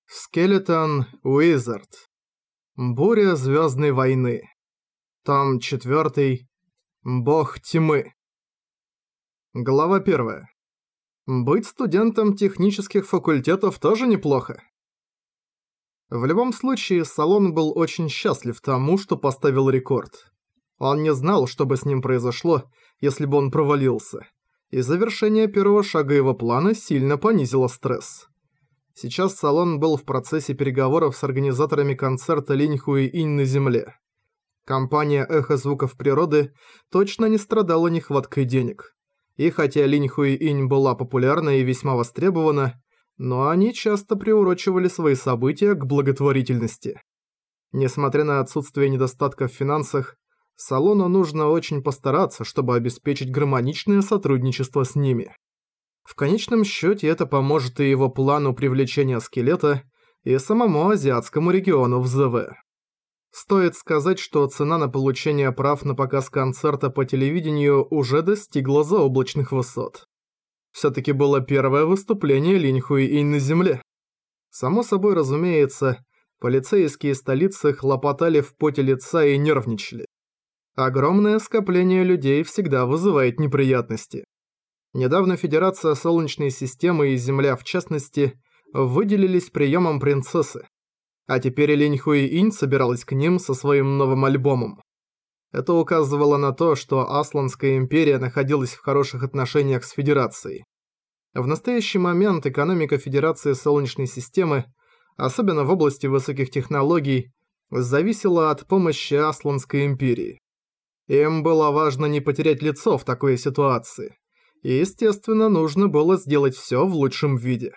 Скелетон Уизард. Буря Звездной войны. Том 4. Бог тьмы. Глава 1. Быть студентом технических факультетов тоже неплохо. В любом случае, Салон был очень счастлив тому, что поставил рекорд. Он не знал, что бы с ним произошло, если бы он провалился, и завершение первого шага его плана сильно понизило стресс. Сейчас Салон был в процессе переговоров с организаторами концерта Линьхуи-инь на Земле. Компания «Эхо звуков природы» точно не страдала нехваткой денег. И хотя Линьхуи-инь была популярна и весьма востребована, но они часто приурочивали свои события к благотворительности. Несмотря на отсутствие недостатков в финансах, Салону нужно очень постараться, чтобы обеспечить гармоничное сотрудничество с ними. В конечном счете это поможет и его плану привлечения скелета, и самому азиатскому региону в ЗВ. Стоит сказать, что цена на получение прав на показ концерта по телевидению уже достигла заоблачных высот. Всё-таки было первое выступление Линьхуи-инь на Земле. Само собой разумеется, полицейские столицы хлопотали в поте лица и нервничали. Огромное скопление людей всегда вызывает неприятности. Недавно Федерация Солнечной системы и Земля в частности выделились приемом принцессы, а теперь Линьхуи-инь собиралась к ним со своим новым альбомом. Это указывало на то, что Асланская империя находилась в хороших отношениях с Федерацией. В настоящий момент экономика Федерации Солнечной системы, особенно в области высоких технологий, зависела от помощи Асланской империи. Им было важно не потерять лицо в такой ситуации. И, естественно, нужно было сделать всё в лучшем виде.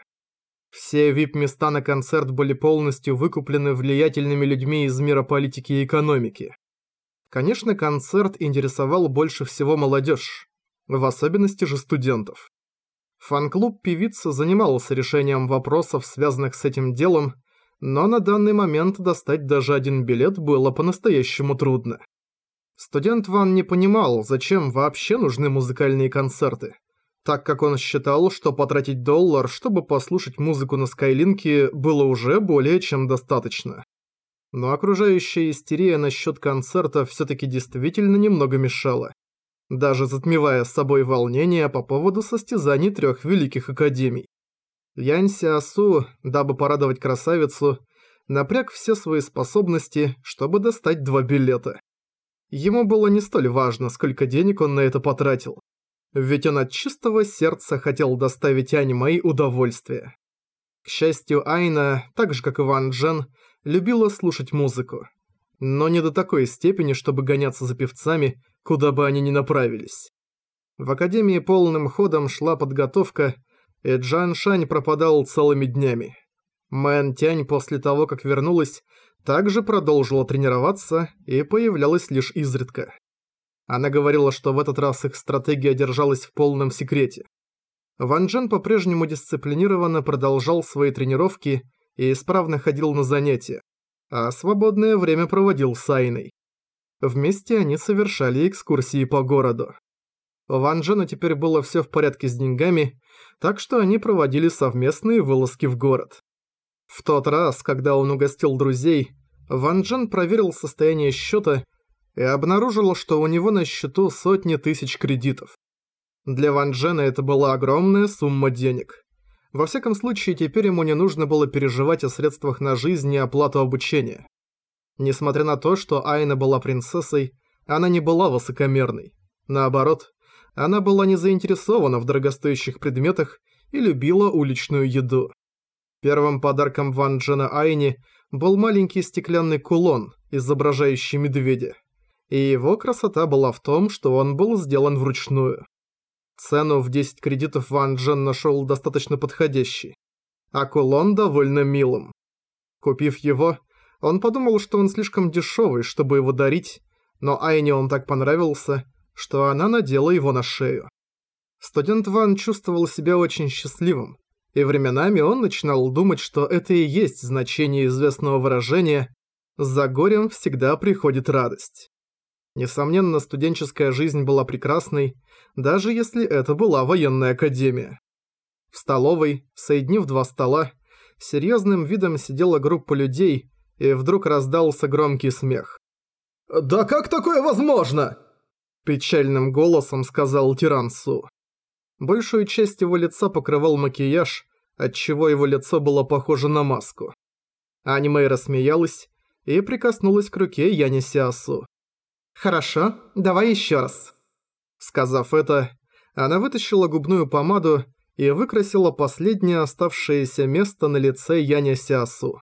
Все VIP-места на концерт были полностью выкуплены влиятельными людьми из мира политики и экономики. Конечно, концерт интересовал больше всего молодежь, в особенности же студентов. Фан-клуб певицы занимался решением вопросов, связанных с этим делом, но на данный момент достать даже один билет было по-настоящему трудно. Студент Ван не понимал, зачем вообще нужны музыкальные концерты, так как он считал, что потратить $1, чтобы послушать музыку на Скайлинке, было уже более чем достаточно. Но окружающая истерия насчет концерта всё-таки действительно немного мешала, даже затмевая с собой волнение по поводу состязаний 3 великих академий. Янь Сиасу, дабы порадовать красавицу, напряг все свои способности, чтобы достать 2 билета. Ему было не столь важно, сколько денег он на это потратил. Ведь он от чистого сердца хотел доставить Ань Мэй удовольствие. К счастью, Айна, так же как и Ван Джен, любила слушать музыку. Но не до такой степени, чтобы гоняться за певцами, куда бы они ни направились. В академии полным ходом шла подготовка, и Джан Шань пропадал целыми днями. Мэн Тянь после того, как вернулась, также продолжила тренироваться и появлялась лишь изредка. Она говорила, что в этот раз их стратегия держалась в полном секрете. Ван Джен по-прежнему дисциплинированно продолжал свои тренировки и исправно ходил на занятия, а свободное время проводил с Айной. Вместе они совершали экскурсии по городу. У Ван Джена теперь было все в порядке с деньгами, так что они проводили совместные вылазки в город. В тот раз, когда он угостил друзей, Ван Джен проверил состояние счета и обнаружил, что у него на счету сотни тысяч кредитов. Для Ван Джена это была огромная сумма денег. Во всяком случае, теперь ему не нужно было переживать о средствах на жизнь и оплату обучения. Несмотря на то, что Айна была принцессой, она не была высокомерной. Наоборот, она была не заинтересована в дорогостоящих предметах и любила уличную еду. Первым подарком Ван Джена Айне был маленький стеклянный кулон, изображающий медведя. И его красота была в том, что он был сделан вручную. Цену в 10 кредитов Ван Джен нашел достаточно подходящей, а кулон довольно милым. Купив его, он подумал, что он слишком дешевый, чтобы его дарить, но Айне он так понравился, что она надела его на шею. Студент Ван чувствовал себя очень счастливым, и временами он начинал думать, что это и есть значение известного выражения «за горем всегда приходит радость». Несомненно, студенческая жизнь была прекрасной, даже если это была военная академия. В столовой, соединив 2 стола, С серьёзным видом сидела группа людей, и вдруг раздался громкий смех. «Да как такое возможно?» Печальным голосом сказал Тирансу. Большую часть его лица покрывал макияж, отчего его лицо было похоже на маску. Анимэй рассмеялась и прикоснулась к руке Яни Сиасу. «Хорошо, давай ещё раз». Сказав это, она вытащила губную помаду и выкрасила последнее оставшееся место на лице Яня Сиасу.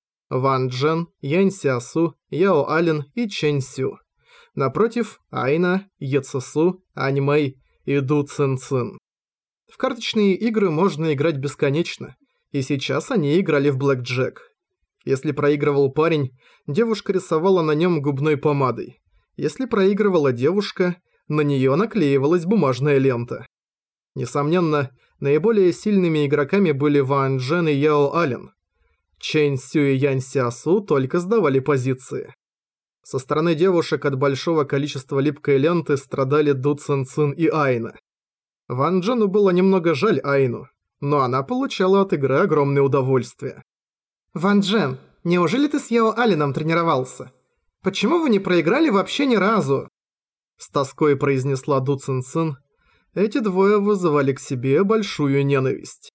Ван Джен, Янь Сиасу, Яо Ален и Чэнь Сю. Напротив – Айна, Ецесу, Анимэй и Ду Цин Цин. В карточные игры можно играть бесконечно, и сейчас они играли в блэкджек. Если проигрывал парень, девушка рисовала на нем губной помадой. Если проигрывала девушка, на нее наклеивалась бумажная лента. Несомненно, наиболее сильными игроками были Ван Джен и Яо Ален. Чэнь Сю и Янь Сиасу только сдавали позиции. Со стороны девушек от большого количества липкой ленты страдали Ду Цин Цин и Айна. Ван Джену было немного жаль Айну, но она получала от игры огромное удовольствие. «Ван Джен, неужели ты с Яо Аленом тренировался? Почему вы не проиграли вообще ни разу?» С тоской произнесла Ду Цин Цин. Эти двое вызывали к себе большую ненависть.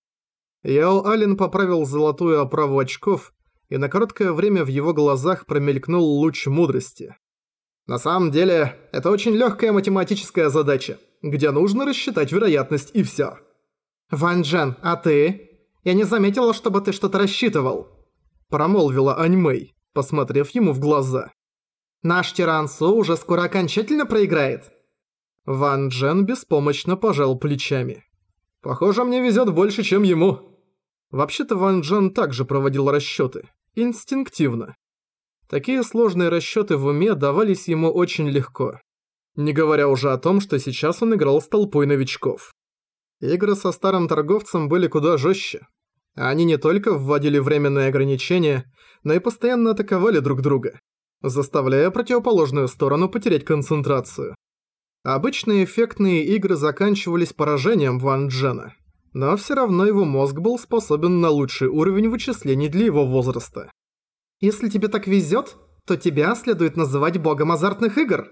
Яо Ален поправил золотую оправу очков, и на короткое время в его глазах промелькнул луч мудрости. На самом деле, это очень легкая математическая задача, где нужно рассчитать вероятность и всё. «Ван Джен, а ты? Я не заметила, чтобы ты что-то рассчитывал», промолвила Аньмэй, посмотрев ему в глаза. «Наш Тирансу уже скоро окончательно проиграет». Ван Джен беспомощно пожал плечами. «Похоже, мне везет больше, чем ему». Вообще-то Ван Джен также проводил расчеты. Инстинктивно. Такие сложные расчеты в уме давались ему очень легко. Не говоря уже о том, что сейчас он играл с толпой новичков. Игры со старым торговцем были куда жестче. Они не только вводили временные ограничения, но и постоянно атаковали друг друга, заставляя противоположную сторону потерять концентрацию. Обычные эффектные игры заканчивались поражением Ван Джена, но все равно его мозг был способен на лучший уровень вычислений для его возраста. «Если тебе так везет, то тебя следует называть богом азартных игр».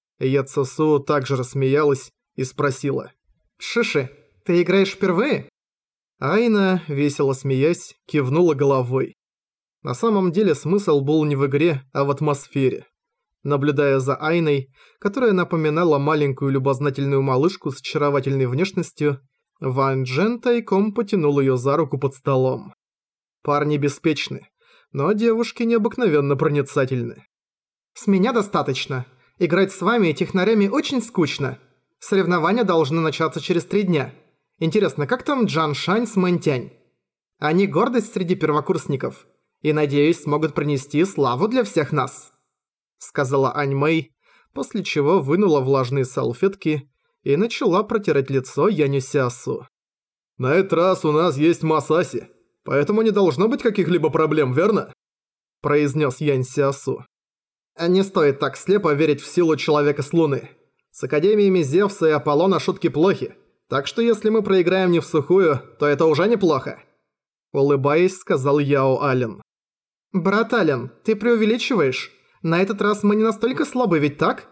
Яцесу также рассмеялась и спросила. «Шиши, ты играешь впервые?» Айна, весело смеясь, кивнула головой. На самом деле смысл был не в игре, а в атмосфере. Наблюдая за Айной, которая напоминала маленькую любознательную малышку с очаровательной внешностью, Ван Джен тайком потянул её за руку под столом. Парни беспечны, но девушки необыкновенно проницательны. «С меня достаточно. Играть с вами и технарями очень скучно. Соревнования должны начаться через 3 дня. Интересно, как там Джан Шань с Мэн Тянь? Они гордость среди первокурсников и, надеюсь, смогут принести славу для всех нас», сказала Аньмэй, после чего вынула влажные салфетки и начала протирать лицо Яню Сиасу. «На этот раз у нас есть Масаси, поэтому не должно быть каких-либо проблем, верно?» произнес Янь Сиасу. «Не стоит так слепо верить в силу человека с Луны. С Академиями Зевса и Аполлона шутки плохи, так что если мы проиграем не всухую, то это уже неплохо», улыбаясь, сказал Яо Ален. «Брат Ален, ты преувеличиваешь? На этот раз мы не настолько слабы, ведь так?»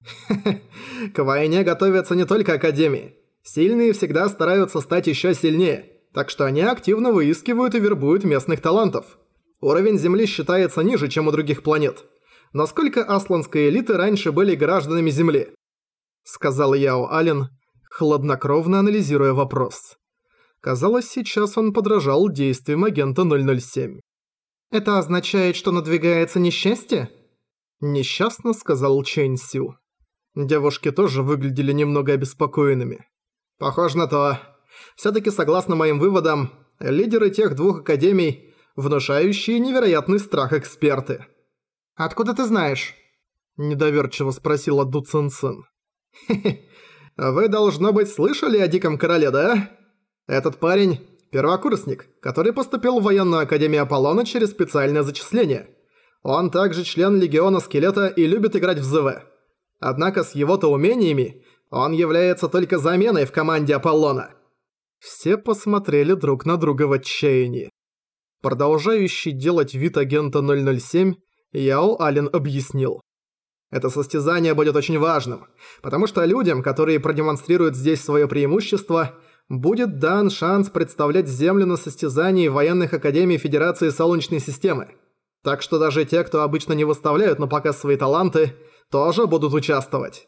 К войне готовятся не только Академии. Сильные всегда стараются стать еще сильнее, так что они активно выискивают и вербуют местных талантов. Уровень Земли считается ниже, чем у других планет. Но сколько асланской элиты раньше были гражданами Земли? Сказал Яо Ален, хладнокровно анализируя вопрос. Казалось, сейчас он подражал действиям агента 007. «Это означает, что надвигается несчастье?» Несчастно сказал Чэнь Сю. Девушки тоже выглядели немного обеспокоенными. «Похоже на то. Всё-таки, согласно моим выводам, лидеры тех 2 академий – внушающие невероятный страх эксперты». «Откуда ты знаешь?» – недоверчиво спросила Ду Цин Цин. «Хе-хе, вы, должно быть, слышали о Диком Короле, да? Этот парень – первокурсник, который поступил в военную академию Аполлона через специальное зачисление. Он также член Легиона Скелета и любит играть в ЗВ. Однако с его-то умениями он является только заменой в команде Аполлона». Все посмотрели друг на друга в отчаянии. Продолжающий делать вид агента 007, Яо Ален объяснил. Это состязание будет очень важным, потому что людям, которые продемонстрируют здесь свое преимущество, будет дан шанс представлять Землю на состязании военных академий Федерации Солнечной системы. Так что даже те, кто обычно не выставляют на показ свои таланты, тоже будут участвовать.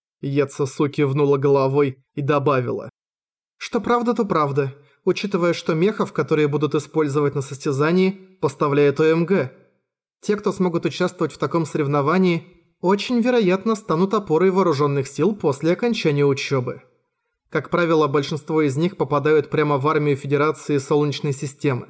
Ецесу кивнула головой и добавила. Что правда, то правда, учитывая, что мехов, которые будут использовать на состязании, поставляет ОМГ. Те, кто смогут участвовать в таком соревновании, очень вероятно станут опорой вооруженных сил после окончания учебы. Как правило, большинство из них попадают прямо в армию Федерации Солнечной системы.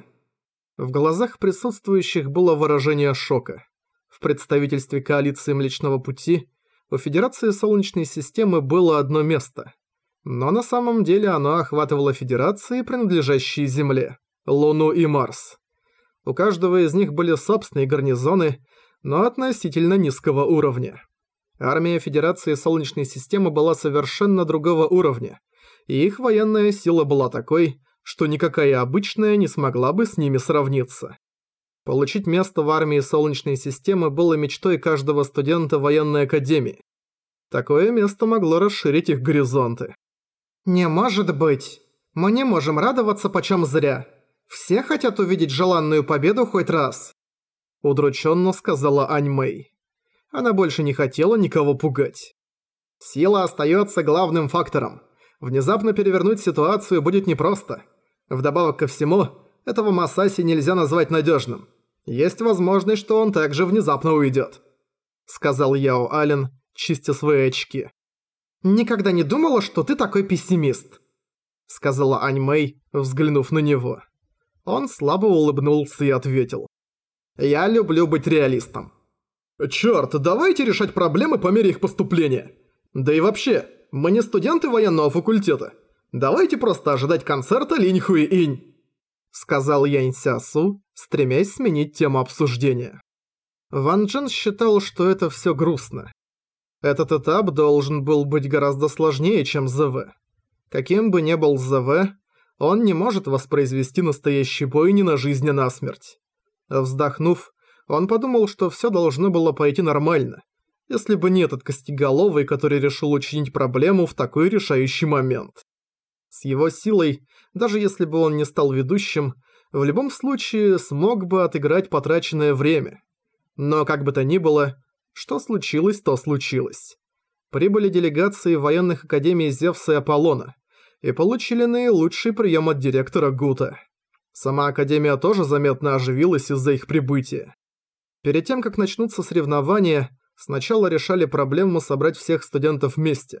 В глазах присутствующих было выражение шока. В представительстве коалиции Млечного Пути у Федерации Солнечной системы было одно место. Но на самом деле оно охватывало Федерации, принадлежащие Земле, Луну и Марс. У каждого из них были собственные гарнизоны, но относительно низкого уровня. Армия Федерации Солнечной системы была совершенно другого уровня, и их военная сила была такой, что никакая обычная не смогла бы с ними сравниться. Получить место в армии Солнечной системы было мечтой каждого студента военной академии. Такое место могло расширить их горизонты. «Не может быть! Мы не можем радоваться почем зря. Все хотят увидеть желанную победу хоть раз!» Удрученно сказала Ань Мэй. Она больше не хотела никого пугать. Сила остается главным фактором. Внезапно перевернуть ситуацию будет непросто. Вдобавок ко всему, этого Масаси нельзя назвать надежным. Есть возможность, что он также внезапно уйдет, сказал Яо Ален, чистя свои очки. «Никогда не думала, что ты такой пессимист», сказала Ань Мэй, взглянув на него. Он слабо улыбнулся и ответил. «Я люблю быть реалистом». «Чёрт, давайте решать проблемы по мере их поступления. Да и вообще, мы не студенты военного факультета. Давайте просто ожидать концерта Линь Хуи-инь», сказал Янь Сясу, стремясь сменить тему обсуждения. Ван Джен считал, что это всё грустно. Этот этап должен был быть гораздо сложнее, чем ЗВ. Каким бы ни был ЗВ, он не может воспроизвести настоящий бой ни на жизнь, ни на смерть. Вздохнув, он подумал, что всё должно было пойти нормально, если бы не этот костеголовый, который решил учинить проблему в такой решающий момент. С его силой, даже если бы он не стал ведущим, в любом случае смог бы отыграть потраченное время. Но как бы то ни было, что случилось, то случилось. Прибыли делегации военных академий Зевса и Аполлона и получили наилучший прием от директора Гута. Сама Академия тоже заметно оживилась из-за их прибытия. Перед тем, как начнутся соревнования, сначала решали проблему собрать всех студентов вместе.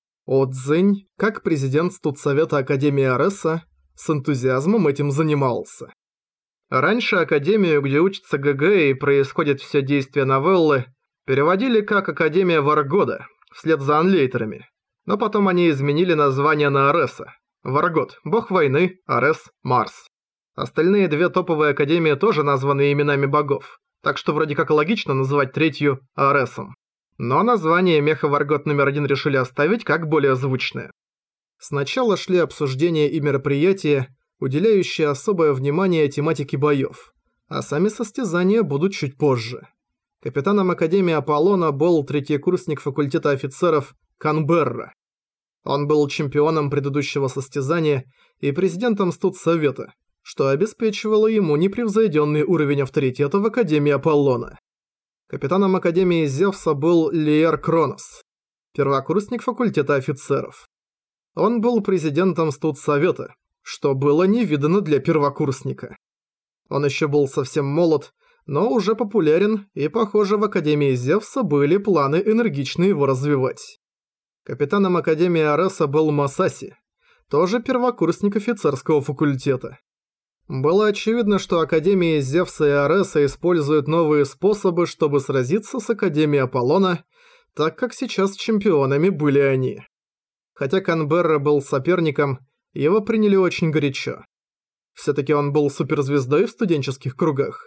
О Цзинь, как президент студсовета Академии Ареса, с энтузиазмом этим занимался. Раньше Академию, где учится ГГ и происходит все действие новеллы, переводили как Академия Варгода, вслед за анлейтерами. Но потом они изменили название на Ареса. Варгод – бог войны, Арес – Марс. Остальные две топовые академии тоже названы именами богов, так что вроде как логично называть третью Аресом. Но название меха Варгод номер 1 решили оставить как более звучное. Сначала шли обсуждения и мероприятия, уделяющие особое внимание тематике боев, а сами состязания будут чуть позже. Капитаном Академии Аполлона был третий курсник факультета офицеров Канберра. Он был чемпионом предыдущего состязания и президентом студсовета, что обеспечивало ему непревзойденный уровень авторитета в Академии Аполлона. Капитаном Академии Зевса был Лиер Кронос, первокурсник факультета офицеров. Он был президентом студсовета, что было невиданно для первокурсника. Он еще был совсем молод, но уже популярен, и, похоже, в Академии Зевса были планы энергично его развивать. Капитаном Академии Ареса был Масаси, тоже первокурсник офицерского факультета. Было очевидно, что Академии Зевса и Ареса используют новые способы, чтобы сразиться с Академией Аполлона, так как сейчас чемпионами были они. Хотя Канберра был соперником, его приняли очень горячо. Все-таки он был суперзвездой в студенческих кругах.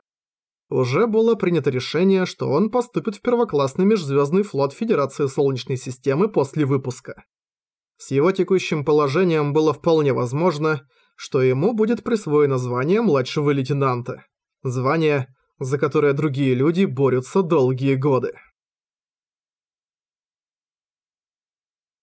Уже было принято решение, что он поступит в первоклассный межзвездный флот Федерации Солнечной системы после выпуска. С его текущим положением было вполне возможно, что ему будет присвоено звание младшего лейтенанта. Звание, за которое другие люди борются долгие годы.